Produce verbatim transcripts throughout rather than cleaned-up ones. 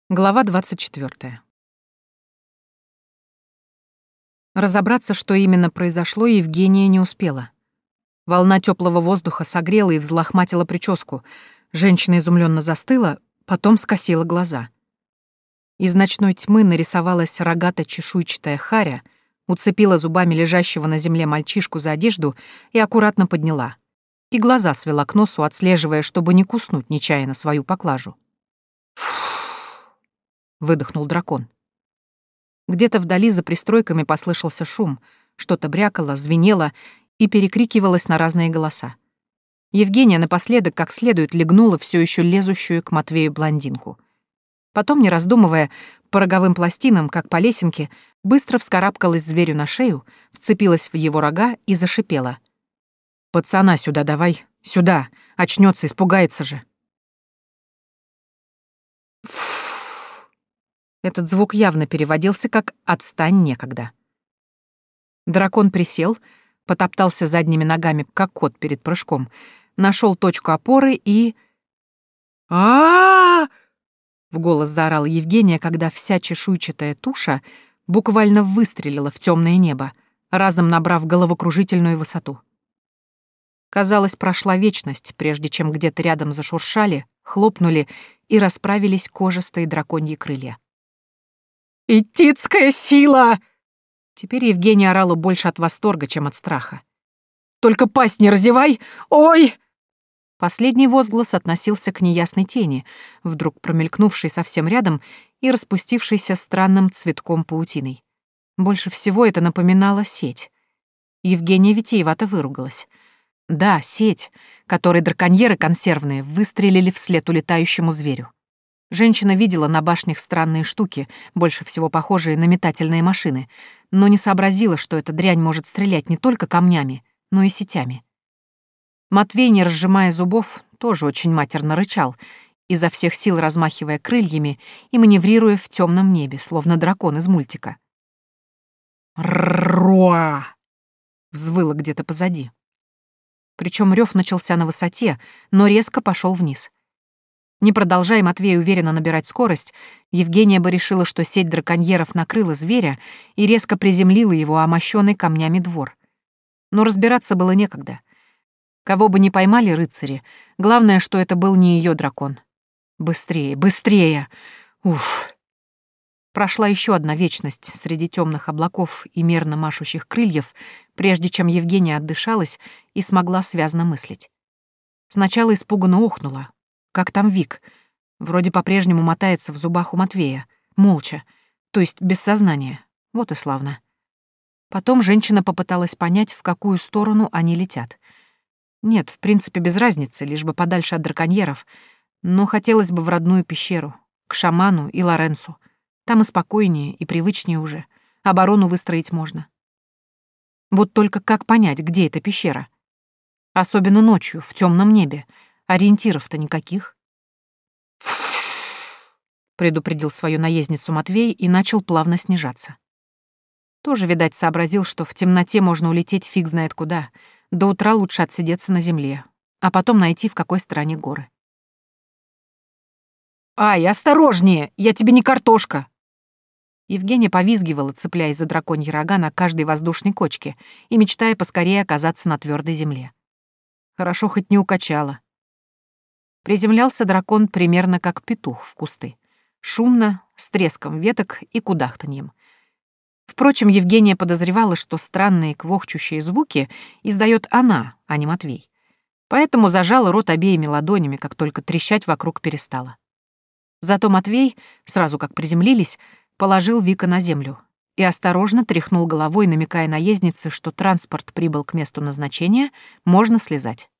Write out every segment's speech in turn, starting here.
Глава двадцать четвёртая. Разобраться, что именно произошло, Евгения не успела. Волна теплого воздуха согрела и взлохматила прическу. Женщина изумленно застыла, потом скосила глаза. Из ночной тьмы нарисовалась рогато-чешуйчатая харя, уцепила зубами лежащего на земле мальчишку за одежду и аккуратно подняла. И глаза свела к носу, отслеживая, чтобы не куснуть нечаянно свою поклажу. Выдохнул дракон. Где-то вдали за пристройками послышался шум, что-то брякало, звенело и перекрикивалось на разные голоса. Евгения напоследок как следует легнула все еще лезущую к Матвею блондинку. Потом, не раздумывая, по роговым пластинам, как по лесенке, быстро вскарабкалась зверю на шею, вцепилась в его рога и зашипела. «Пацана сюда давай, сюда, очнется, испугается же». Этот звук явно переводился как «отстань, некогда». Дракон присел, потоптался задними ногами, как кот перед прыжком, нашел точку опоры и... а, -а, -а, -а в голос заорала Евгения, когда вся чешуйчатая туша буквально выстрелила в темное небо, разом набрав головокружительную высоту. Казалось, прошла вечность, прежде чем где-то рядом зашуршали, хлопнули и расправились кожистые драконьи крылья. «Итицкая сила!» Теперь Евгения орала больше от восторга, чем от страха. «Только пасть не разевай! Ой!» Последний возглас относился к неясной тени, вдруг промелькнувшей совсем рядом и распустившейся странным цветком паутиной. Больше всего это напоминало сеть. Евгения витиевато выругалась. Да, сеть, которой драконьеры консервные выстрелили вслед улетающему зверю. Женщина видела на башнях странные штуки, больше всего похожие на метательные машины, но не сообразила, что эта дрянь может стрелять не только камнями, но и сетями. Матвей, не разжимая зубов, тоже очень матерно рычал, изо всех сил размахивая крыльями и маневрируя в темном небе, словно дракон из мультика. «Р-р-р-р-р-р-р!» взвыло где-то позади. Причем рев начался на высоте, но резко пошел вниз. Не продолжая Матвей уверенно набирать скорость, Евгения бы решила, что сеть драконьеров накрыла зверя и резко приземлила его омощенный камнями двор. Но разбираться было некогда. Кого бы ни поймали рыцари, главное, что это был не ее дракон. Быстрее, быстрее! Уф! Прошла еще одна вечность среди темных облаков и мерно машущих крыльев, прежде чем Евгения отдышалась и смогла связно мыслить. Сначала испуганно охнула. Как там Вик? Вроде по-прежнему мотается в зубах у Матвея, молча, то есть без сознания. Вот и славно. Потом женщина попыталась понять, в какую сторону они летят. Нет, в принципе, без разницы, лишь бы подальше от драконьеров, но хотелось бы в родную пещеру, к шаману и Лоренцу. Там и спокойнее, и привычнее уже. Оборону выстроить можно. Вот только как понять, где эта пещера? Особенно ночью, в темном небе. Ориентиров-то никаких. Предупредил свою наездницу Матвей и начал плавно снижаться. Тоже, видать, сообразил, что в темноте можно улететь фиг знает куда. До утра лучше отсидеться на земле, а потом найти, в какой стороне горы. «Ай, осторожнее! Я тебе не картошка!» Евгения повизгивала, цепляясь за драконьи рога на каждой воздушной кочке и мечтая поскорее оказаться на твердой земле. Хорошо хоть не укачала. Приземлялся дракон примерно как петух в кусты. Шумно, с треском веток и кудахтаньем. Впрочем, Евгения подозревала, что странные квохчущие звуки издает она, а не Матвей. Поэтому зажала рот обеими ладонями, как только трещать вокруг перестала. Зато Матвей, сразу как приземлились, положил Вика на землю и осторожно тряхнул головой, намекая наезднице, что транспорт прибыл к месту назначения, можно слезать.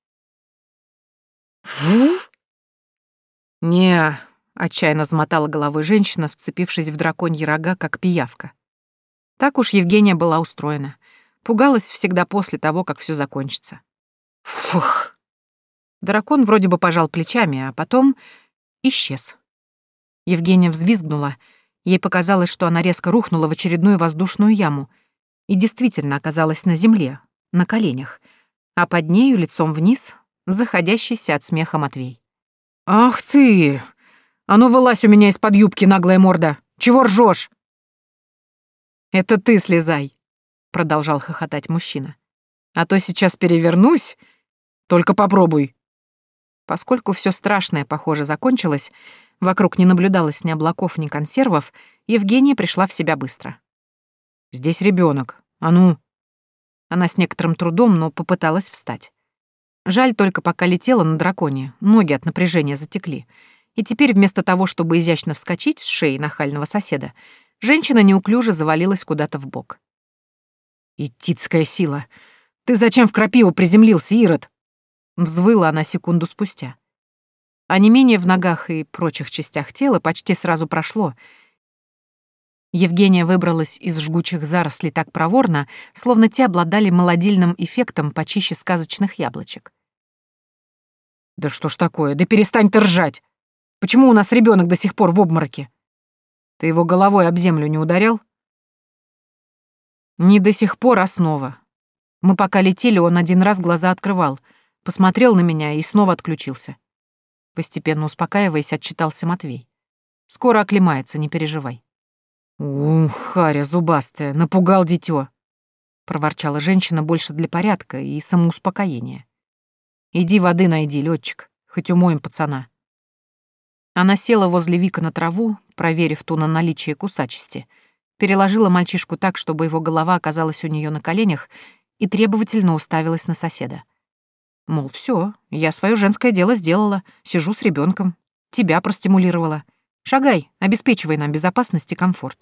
«Не», — отчаянно замотала головой женщина, вцепившись в драконьи рога, как пиявка. Так уж Евгения была устроена. Пугалась всегда после того, как все закончится. Фух. Дракон вроде бы пожал плечами, а потом исчез. Евгения взвизгнула. Ей показалось, что она резко рухнула в очередную воздушную яму и действительно оказалась на земле, на коленях, а под нею, лицом вниз, заходящийся от смеха Матвей. «Ах ты! А ну вылазь у меня из-под юбки, наглая морда! Чего ржешь? Это ты слезай, продолжал хохотать мужчина. А то сейчас перевернусь. Только попробуй. Поскольку все страшное, похоже, закончилось, вокруг не наблюдалось ни облаков, ни консервов, Евгения пришла в себя быстро. Здесь ребенок. А ну. Она с некоторым трудом, но попыталась встать. Жаль только, пока летела на драконе, ноги от напряжения затекли. И теперь вместо того, чтобы изящно вскочить с шеи нахального соседа, женщина неуклюже завалилась куда-то в бок. «Итицкая сила! Ты зачем в крапиву приземлился, Ирод?» Взвыла она секунду спустя. Онемение в ногах и прочих частях тела почти сразу прошло. Евгения выбралась из жгучих зарослей так проворно, словно те обладали молодильным эффектом почище сказочных яблочек. «Да что ж такое? Да перестань ты ржать! Почему у нас ребенок до сих пор в обмороке? Ты его головой об землю не ударял?» «Не до сих пор, а снова. Мы пока летели, он один раз глаза открывал, посмотрел на меня и снова отключился». Постепенно успокаиваясь, отчитался Матвей. «Скоро оклемается, не переживай». «Ух, харя зубастая, напугал дитё», — проворчала женщина больше для порядка и самоуспокоения. «Иди воды найди, лётчик, хоть умоем пацана». Она села возле Вика на траву, проверив ту на наличие кусачести, переложила мальчишку так, чтобы его голова оказалась у неё на коленях, и требовательно уставилась на соседа. Мол, всё, я своё женское дело сделала, сижу с ребёнком, тебя простимулировала. Шагай, обеспечивай нам безопасность и комфорт.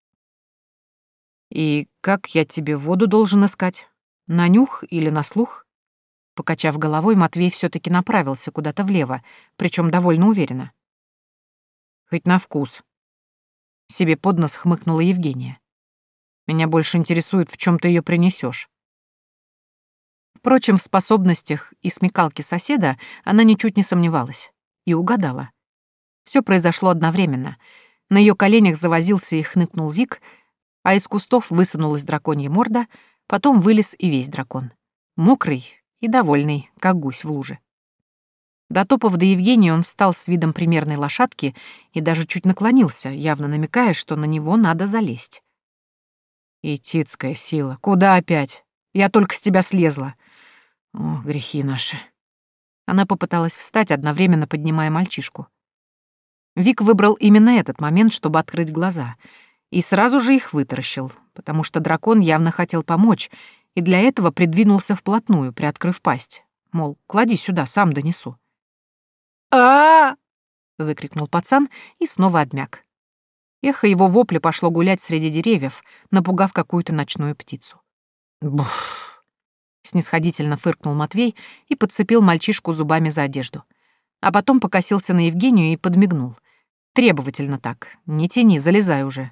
«И как я тебе воду должен искать? На нюх или на слух?» Покачав головой, Матвей все-таки направился куда-то влево, причем довольно уверенно. «Хоть на вкус». Себе под нос хмыкнула Евгения. «Меня больше интересует, в чем ты ее принесешь». Впрочем, в способностях и смекалке соседа она ничуть не сомневалась и угадала. Все произошло одновременно. На ее коленях завозился и хныкнул Вик, а из кустов высунулась драконья морда, потом вылез и весь дракон. Мокрый и довольный, как гусь в луже. Дотопав до Евгении, он встал с видом примерной лошадки и даже чуть наклонился, явно намекая, что на него надо залезть. «Итицкая сила, куда опять? Я только с тебя слезла. О, грехи наши». Она попыталась встать, одновременно поднимая мальчишку. Вик выбрал именно этот момент, чтобы открыть глаза, и сразу же их вытаращил, потому что дракон явно хотел помочь, и для этого придвинулся вплотную, приоткрыв пасть. Мол, клади сюда, сам донесу. а выкрикнул пацан и снова обмяк. Эхо его вопля пошло гулять среди деревьев, напугав какую-то ночную птицу. «Бух!» — снисходительно фыркнул Матвей и подцепил мальчишку зубами за одежду. А потом покосился на Евгению и подмигнул. Требовательно так. Не тяни, залезай уже.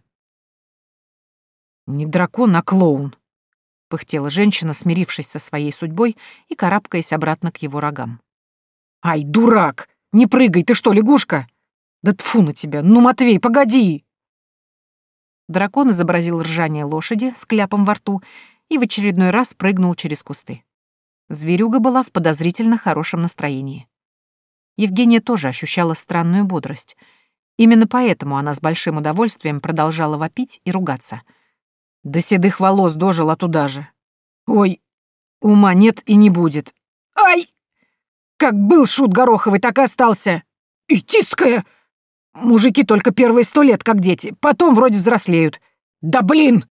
«Не дракон, а клоун», — пыхтела женщина, смирившись со своей судьбой и карабкаясь обратно к его рогам. «Ай, дурак! Не прыгай, ты что, лягушка? Да тфу на тебя! Ну, Матвей, погоди!» Дракон изобразил ржание лошади с кляпом во рту и в очередной раз прыгнул через кусты. Зверюга была в подозрительно хорошем настроении. Евгения тоже ощущала странную бодрость. Именно поэтому она с большим удовольствием продолжала вопить и ругаться. До седых волос дожила туда же. Ой, ума нет и не будет. Ай! Как был шут гороховый, так и остался. Итицкая! Мужики только первые сто лет как дети, потом вроде взрослеют. Да блин!